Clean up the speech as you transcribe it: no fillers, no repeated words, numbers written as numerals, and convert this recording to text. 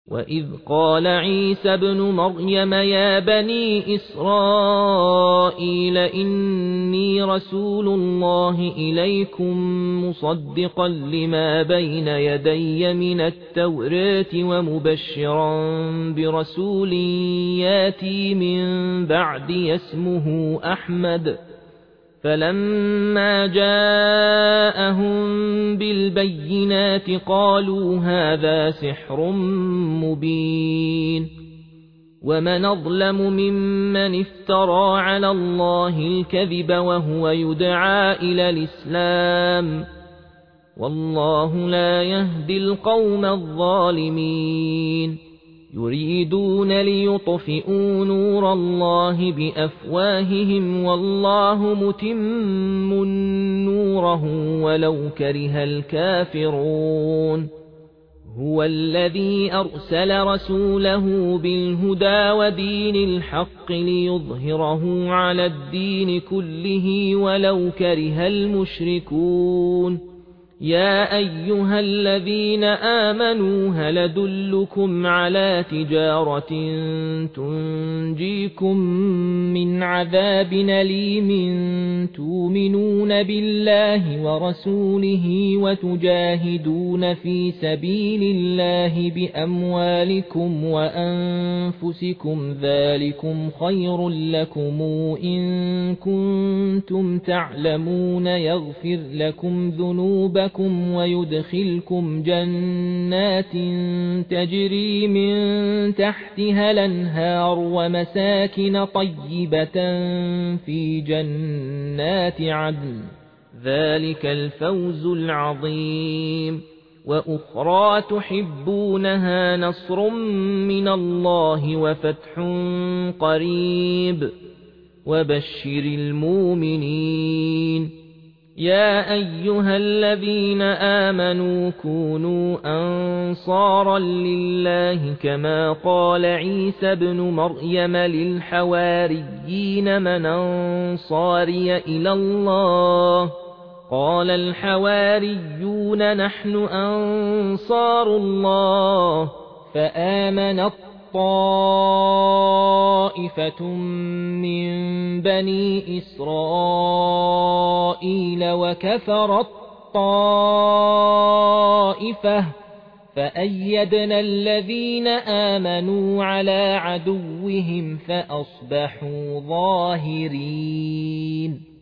وإذ قال عيسى ابن مريم يا بني إسرائيل إني رسول الله إليكم مصدقا لما بين يدي من التوراة ومبشرا برسول ياتي من بعدي اسمه أحمد فلما جاءهم بالبينات قالوا هذا سحر مبين ومن أظلم ممن افترى على الله الكذب وهو يدعى إلى الإسلام والله لا يهدي القوم الظالمين يريدون ليطفئوا نور الله بأفواههم والله متم نوره ولو كره الكافرون هو الذي أرسل رسوله بالهدى ودين الحق ليظهره على الدين كله ولو كره المشركون يا أيها الذين آمنوا هل أدلكم على تجارة تنجيكم من عذاب أليم تؤمنون بالله ورسوله وتجاهدون في سبيل الله بأموالكم وأنفسكم ذلكم خير لكم إن كنتم تعلمون يغفر لكم ذنوبكم ويدخلكم جنات تجري من تحتها الأنهار ومساكن طيبة في جنات عدن ذلك الفوز العظيم وأخرى تحبونها نصر من الله وفتح قريب وبشر المؤمنين يا أيها الذين آمنوا كونوا أنصارا لله كما قال عيسى ابن مريم للحواريين من أنصاري إلى الله قال الحواريون نحن أنصار الله فآمنت طائفة من بني إسرائيل وكفرت طائفة فأيدنا الذين آمنوا على عدوهم فأصبحوا ظاهرين